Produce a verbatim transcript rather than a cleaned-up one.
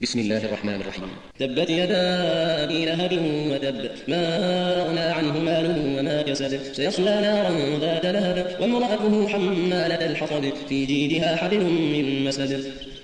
بسم الله الرحمن الرحيم. تبت يدا أبي لهب وتب، ما أغنى عنه ماله وما كسب، سيصلى نارا ذات لهب، وامرأته حمالة الحطب، في جيدها حبل من مسد.